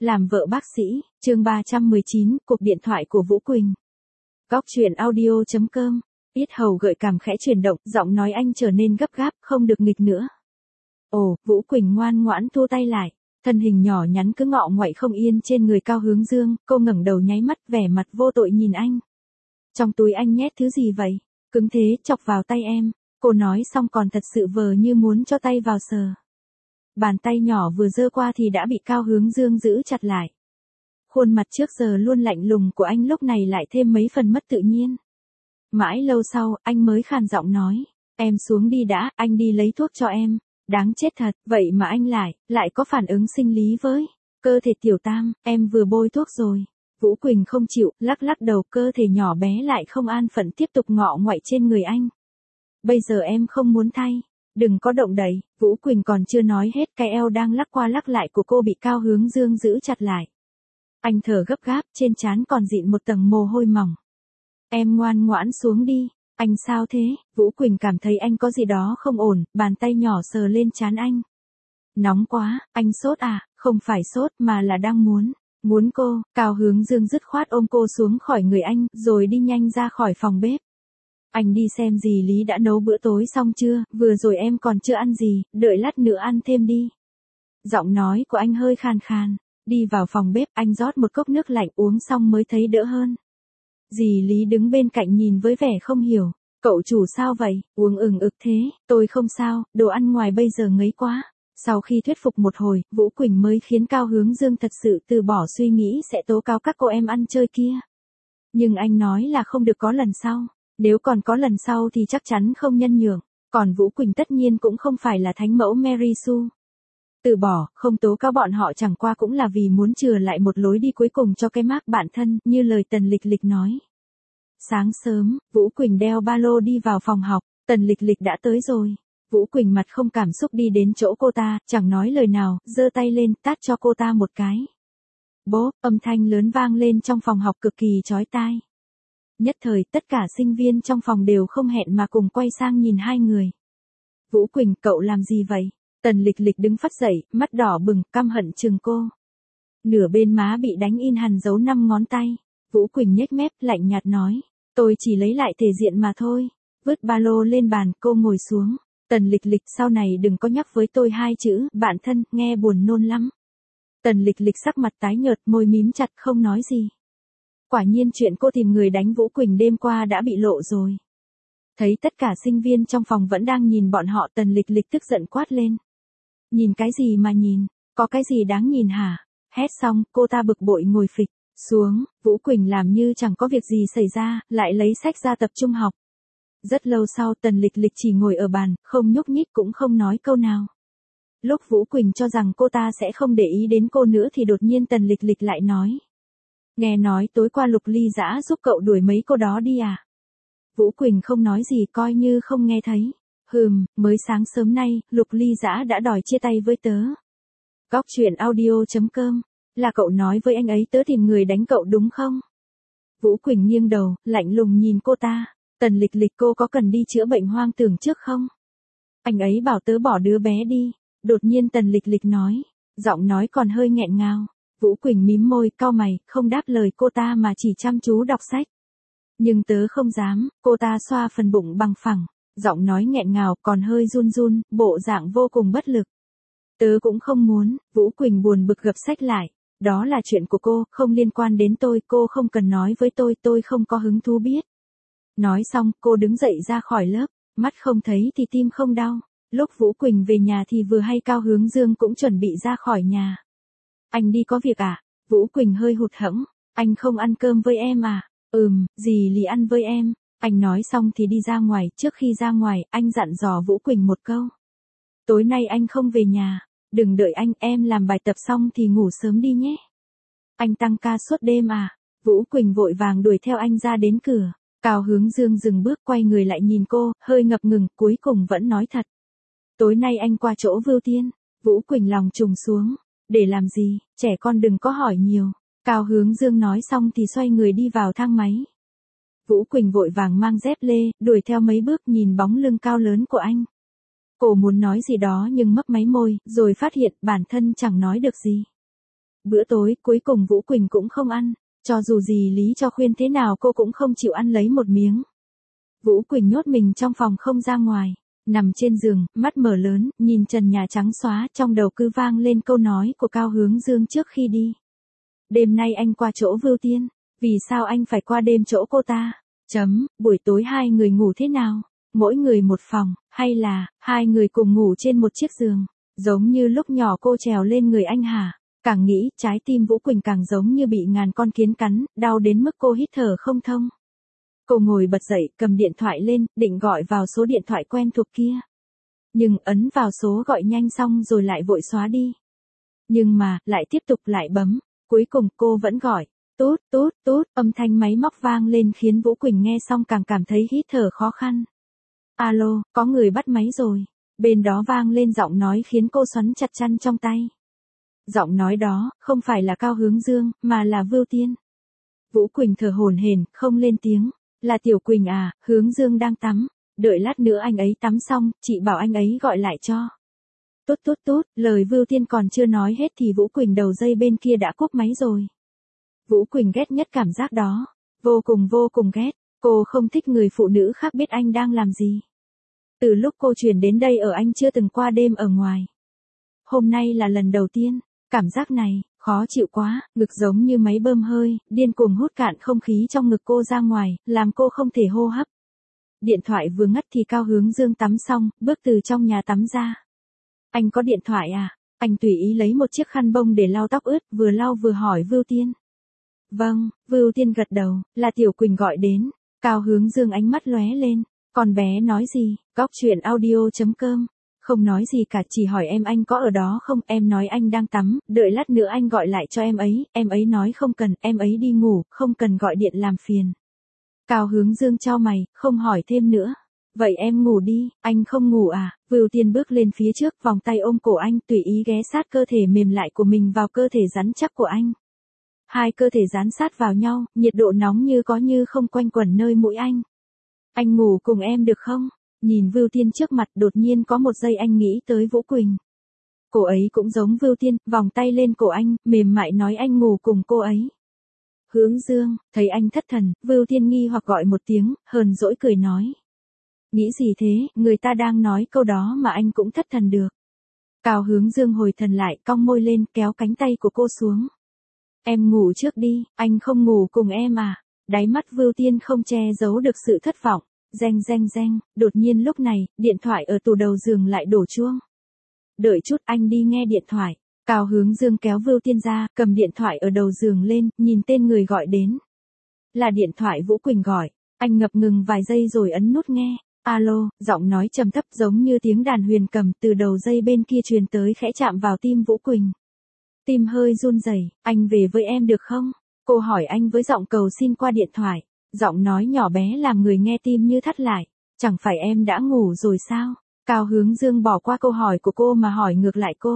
Làm vợ bác sĩ, chương 319, cuộc điện thoại của Vũ Quỳnh. Góc truyện audio.com, yết hầu gợi cảm khẽ chuyển động, giọng nói anh trở nên gấp gáp, không được nghịch nữa. Ồ, Vũ Quỳnh ngoan ngoãn thu tay lại, thân hình nhỏ nhắn cứ ngọ nguậy không yên trên người Cao Hướng Dương, cô ngẩng đầu nháy mắt vẻ mặt vô tội nhìn anh. Trong túi anh nhét thứ gì vậy? Cứng thế, chọc vào tay em, cô nói xong còn thật sự vờ như muốn cho tay vào sờ. Bàn tay nhỏ vừa giơ qua thì đã bị Cao Hướng Dương giữ chặt lại. Khuôn mặt trước giờ luôn lạnh lùng của anh lúc này lại thêm mấy phần mất tự nhiên. Mãi lâu sau, anh mới khàn giọng nói, em xuống đi đã, anh đi lấy thuốc cho em. Đáng chết thật, vậy mà anh lại có phản ứng sinh lý với cơ thể tiểu tam, em vừa bôi thuốc rồi. Vũ Quỳnh không chịu, lắc lắc đầu, cơ thể nhỏ bé lại không an phận tiếp tục ngọ nguậy trên người anh. Bây giờ em không muốn thay. Đừng có động đậy, Vũ Quỳnh còn chưa nói hết, cái eo đang lắc qua lắc lại của cô bị Cao Hướng Dương giữ chặt lại. Anh thở gấp gáp, trên trán còn dịn một tầng mồ hôi mỏng. Em ngoan ngoãn xuống đi. Anh sao thế? Vũ Quỳnh cảm thấy anh có gì đó không ổn, bàn tay nhỏ sờ lên trán anh. Nóng quá, anh sốt à? Không phải sốt mà là đang muốn cô. Cao Hướng Dương dứt khoát ôm cô xuống khỏi người anh, rồi đi nhanh ra khỏi phòng bếp. Anh đi xem dì Lý đã nấu bữa tối xong chưa, vừa rồi em còn chưa ăn gì, đợi lát nữa ăn thêm đi. Giọng nói của anh hơi khàn khàn, đi vào phòng bếp, anh rót một cốc nước lạnh uống xong mới thấy đỡ hơn. Dì Lý đứng bên cạnh nhìn với vẻ không hiểu, cậu chủ sao vậy, uống ực thế, tôi không sao, đồ ăn ngoài bây giờ ngấy quá. Sau khi thuyết phục một hồi, Vũ Quỳnh mới khiến Cao Hướng Dương thật sự từ bỏ suy nghĩ sẽ tố cáo các cô em ăn chơi kia. Nhưng anh nói là không được có lần sau. Nếu còn có lần sau thì chắc chắn không nhân nhượng, còn Vũ Quỳnh tất nhiên cũng không phải là thánh mẫu Mary Sue. Từ bỏ, không tố cáo bọn họ chẳng qua cũng là vì muốn chừa lại một lối đi cuối cùng cho cái mác bản thân, như lời Tần Lịch Lịch nói. Sáng sớm, Vũ Quỳnh đeo ba lô đi vào phòng học, Tần Lịch Lịch đã tới rồi. Vũ Quỳnh mặt không cảm xúc đi đến chỗ cô ta, chẳng nói lời nào, giơ tay lên, tát cho cô ta một cái. Bốp, âm thanh lớn vang lên trong phòng học cực kỳ chói tai. Nhất thời, tất cả sinh viên trong phòng đều không hẹn mà cùng quay sang nhìn hai người. Vũ Quỳnh, cậu làm gì vậy? Tần Lịch Lịch đứng phắt dậy, mắt đỏ bừng, căm hận chừng cô. Nửa bên má bị đánh in hằn dấu 5 ngón tay. Vũ Quỳnh nhếch mép, lạnh nhạt nói, tôi chỉ lấy lại thể diện mà thôi. Vứt ba lô lên bàn, cô ngồi xuống. Tần Lịch Lịch, sau này đừng có nhắc với tôi 2 chữ, bạn thân, nghe buồn nôn lắm. Tần Lịch Lịch sắc mặt tái nhợt, môi mím chặt không nói gì. Quả nhiên chuyện cô tìm người đánh Vũ Quỳnh đêm qua đã bị lộ rồi. Thấy tất cả sinh viên trong phòng vẫn đang nhìn bọn họ, Tần Lịch Lịch tức giận quát lên. Nhìn cái gì mà nhìn, có cái gì đáng nhìn hả? Hét xong, cô ta bực bội ngồi phịch xuống, Vũ Quỳnh làm như chẳng có việc gì xảy ra, lại lấy sách ra tập trung học. Rất lâu sau, Tần Lịch Lịch chỉ ngồi ở bàn, không nhúc nhích cũng không nói câu nào. Lúc Vũ Quỳnh cho rằng cô ta sẽ không để ý đến cô nữa thì đột nhiên Tần Lịch Lịch lại nói. Nghe nói tối qua Lục Ly Dã giúp cậu đuổi mấy cô đó đi à? Vũ Quỳnh không nói gì coi như không nghe thấy. Mới sáng sớm nay, Lục Ly Dã đã đòi chia tay với tớ. Góc truyện audio.com, là cậu nói với anh ấy tớ tìm người đánh cậu đúng không? Vũ Quỳnh nghiêng đầu, lạnh lùng nhìn cô ta. Tần Lịch Lịch, cô có cần đi chữa bệnh hoang tưởng trước không? Anh ấy bảo tớ bỏ đứa bé đi. Đột nhiên Tần Lịch Lịch nói, giọng nói còn hơi nghẹn ngào. Vũ Quỳnh mím môi, cau mày, không đáp lời cô ta mà chỉ chăm chú đọc sách. Nhưng tớ không dám, cô ta xoa phần bụng bằng phẳng, giọng nói nghẹn ngào còn hơi run run, bộ dạng vô cùng bất lực. Tớ cũng không muốn, Vũ Quỳnh buồn bực gập sách lại. Đó là chuyện của cô, không liên quan đến tôi, cô không cần nói với tôi không có hứng thú biết. Nói xong, cô đứng dậy ra khỏi lớp, mắt không thấy thì tim không đau. Lúc Vũ Quỳnh về nhà thì vừa hay Cao Hướng Dương cũng chuẩn bị ra khỏi nhà. Anh đi có việc à? Vũ Quỳnh hơi hụt hẫng. Anh không ăn cơm với em à? Dì Lý ăn với em. Anh nói xong thì đi ra ngoài, trước khi ra ngoài, anh dặn dò Vũ Quỳnh một câu. Tối nay anh không về nhà, đừng đợi anh, em làm bài tập xong thì ngủ sớm đi nhé. Anh tăng ca suốt đêm à? Vũ Quỳnh vội vàng đuổi theo anh ra đến cửa. Cao Hướng Dương dừng bước quay người lại nhìn cô, hơi ngập ngừng, cuối cùng vẫn nói thật. Tối nay anh qua chỗ Vưu Tiên. Vũ Quỳnh lòng trùng xuống. Để làm gì, trẻ con đừng có hỏi nhiều. Cao Hướng Dương nói xong thì xoay người đi vào thang máy. Vũ Quỳnh vội vàng mang dép lê, đuổi theo mấy bước nhìn bóng lưng cao lớn của anh. Cô muốn nói gì đó nhưng mấp máy môi, rồi phát hiện bản thân chẳng nói được gì. Bữa tối cuối cùng Vũ Quỳnh cũng không ăn, cho dù dì Lý cho khuyên thế nào cô cũng không chịu ăn lấy một miếng. Vũ Quỳnh nhốt mình trong phòng không ra ngoài, nằm trên giường, mắt mở lớn, nhìn trần nhà trắng xóa, trong đầu cứ vang lên câu nói của Cao Hướng Dương trước khi đi. Đêm nay anh qua chỗ Vưu Tiên, vì sao anh phải qua đêm chỗ cô ta? Buổi tối hai người ngủ thế nào? Mỗi người một phòng, hay là hai người cùng ngủ trên một chiếc giường, giống như lúc nhỏ cô trèo lên người anh hả? Càng nghĩ, trái tim Vũ Quỳnh càng giống như bị ngàn con kiến cắn, đau đến mức cô hít thở không thông. Cô ngồi bật dậy, cầm điện thoại lên, định gọi vào số điện thoại quen thuộc kia. Nhưng ấn vào số gọi nhanh xong rồi lại vội xóa đi. Nhưng mà, lại tiếp tục lại bấm. Cuối cùng cô vẫn gọi. Tút, tút, tút, âm thanh máy móc vang lên khiến Vũ Quỳnh nghe xong càng cảm thấy hít thở khó khăn. Alo, có người bắt máy rồi. Bên đó vang lên giọng nói khiến cô xoắn chặt chăn trong tay. Giọng nói đó, không phải là Cao Hướng Dương, mà là Vưu Tiên. Vũ Quỳnh thở hổn hển, không lên tiếng. Là Tiểu Quỳnh à, Hướng Dương đang tắm. Đợi lát nữa anh ấy tắm xong, chị bảo anh ấy gọi lại cho. Tút tút tút, lời Vưu Tiên còn chưa nói hết thì Vũ Quỳnh đầu dây bên kia đã cúp máy rồi. Vũ Quỳnh ghét nhất cảm giác đó. Vô cùng ghét. Cô không thích người phụ nữ khác biết anh đang làm gì. Từ lúc cô chuyển đến đây ở anh chưa từng qua đêm ở ngoài. Hôm nay là lần đầu tiên. Cảm giác này, khó chịu quá, ngực giống như máy bơm hơi, điên cuồng hút cạn không khí trong ngực cô ra ngoài, làm cô không thể hô hấp. Điện thoại vừa ngắt thì Cao Hướng Dương tắm xong, bước từ trong nhà tắm ra. Anh có điện thoại à? Anh tùy ý lấy một chiếc khăn bông để lau tóc ướt, vừa lau vừa hỏi Vưu Tiên. Vâng, Vưu Tiên gật đầu, là Tiểu Quỳnh gọi đến. Cao Hướng Dương ánh mắt lóe lên. Con bé nói gì? Góc chuyện audio.com. Không nói gì cả, chỉ hỏi em anh có ở đó không, em nói anh đang tắm, đợi lát nữa anh gọi lại cho em ấy nói không cần, em ấy đi ngủ, không cần gọi điện làm phiền. Cao Hướng Dương chau mày, không hỏi thêm nữa. Vậy em ngủ đi, anh không ngủ à? Vưu Tiên bước lên phía trước, vòng tay ôm cổ anh, tùy ý ghé sát cơ thể mềm lại của mình vào cơ thể rắn chắc của anh. Hai cơ thể dán sát vào nhau, nhiệt độ nóng như có như không quanh quẩn nơi mũi anh. Anh ngủ cùng em được không? Nhìn Vưu Tiên trước mặt, đột nhiên có một giây anh nghĩ tới Vũ Quỳnh. Cô ấy cũng giống Vưu Tiên, vòng tay lên cổ anh, mềm mại nói anh ngủ cùng cô ấy. Hướng Dương, thấy anh thất thần, Vưu Tiên nghi hoặc gọi một tiếng, hờn dỗi cười nói. Nghĩ gì thế, người ta đang nói câu đó mà anh cũng thất thần được. Cao Hướng Dương hồi thần lại, cong môi lên, kéo cánh tay của cô xuống. Em ngủ trước đi, anh không ngủ cùng em à? Đáy mắt Vưu Tiên không che giấu được sự thất vọng. Reng, đột nhiên lúc này, điện thoại ở tủ đầu giường lại đổ chuông. Đợi chút, anh đi nghe điện thoại. Cao Hướng Dương kéo Vưu Tiên ra, cầm điện thoại ở đầu giường lên, nhìn tên người gọi đến. Là điện thoại Vũ Quỳnh gọi. Anh ngập ngừng vài giây rồi ấn nút nghe. Alo, giọng nói trầm thấp giống như tiếng đàn huyền cầm từ đầu dây bên kia truyền tới khẽ chạm vào tim Vũ Quỳnh. Tim hơi run rẩy, anh về với em được không? Cô hỏi anh với giọng cầu xin qua điện thoại. Giọng nói nhỏ bé làm người nghe tim như thắt lại. Chẳng phải em đã ngủ rồi sao? Cao Hướng Dương bỏ qua câu hỏi của cô mà hỏi ngược lại cô.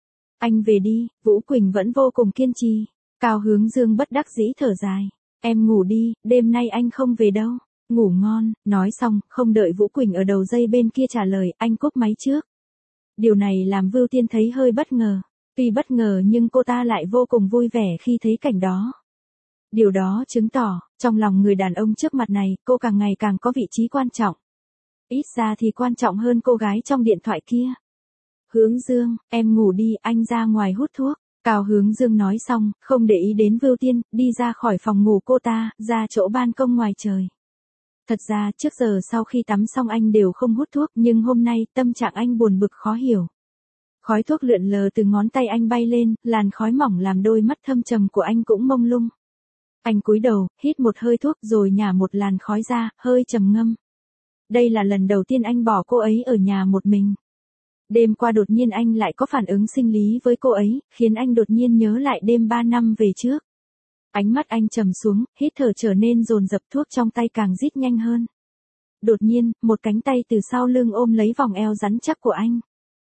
Anh về đi, Vũ Quỳnh vẫn vô cùng kiên trì. Cao Hướng Dương bất đắc dĩ thở dài. Em ngủ đi, đêm nay anh không về đâu. Ngủ ngon, nói xong, không đợi Vũ Quỳnh ở đầu dây bên kia trả lời, anh cúp máy trước. Điều này làm Vưu Tiên thấy hơi bất ngờ. Tuy bất ngờ nhưng cô ta lại vô cùng vui vẻ khi thấy cảnh đó. Điều đó chứng tỏ, trong lòng người đàn ông trước mặt này, cô càng ngày càng có vị trí quan trọng. Ít ra thì quan trọng hơn cô gái trong điện thoại kia. Hướng Dương, em ngủ đi, anh ra ngoài hút thuốc. Cao Hướng Dương nói xong, không để ý đến Vưu Tiên, đi ra khỏi phòng ngủ cô ta, ra chỗ ban công ngoài trời. Thật ra, trước giờ sau khi tắm xong anh đều không hút thuốc, nhưng hôm nay, tâm trạng anh buồn bực khó hiểu. Khói thuốc lượn lờ từ ngón tay anh bay lên, làn khói mỏng làm đôi mắt thâm trầm của anh cũng mông lung. Anh cúi đầu, hít một hơi thuốc rồi nhả một làn khói ra, hơi trầm ngâm. Đây là lần đầu tiên anh bỏ cô ấy ở nhà một mình. Đêm qua đột nhiên anh lại có phản ứng sinh lý với cô ấy, khiến anh đột nhiên nhớ lại đêm 3 năm về trước. Ánh mắt anh trầm xuống, hít thở trở nên dồn dập, thuốc trong tay càng rít nhanh hơn. Đột nhiên, một cánh tay từ sau lưng ôm lấy vòng eo rắn chắc của anh.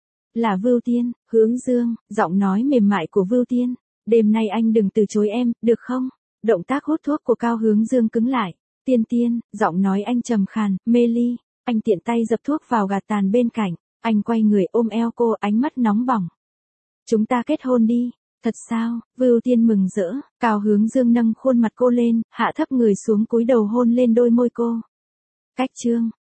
Là Vưu Tiên, Hướng Dương, giọng nói mềm mại của Vưu Tiên. Đêm nay anh đừng từ chối em, được không? Động tác hút thuốc của Cao Hướng Dương cứng lại. Tiên, giọng nói anh trầm khàn, mê ly. Anh tiện tay dập thuốc vào gạt tàn bên cạnh. Anh quay người ôm eo cô, ánh mắt nóng bỏng. Chúng ta kết hôn đi. Thật sao? Vưu Tiên mừng rỡ, Cao Hướng Dương nâng khuôn mặt cô lên, hạ thấp người xuống cúi đầu hôn lên đôi môi cô. Cách chương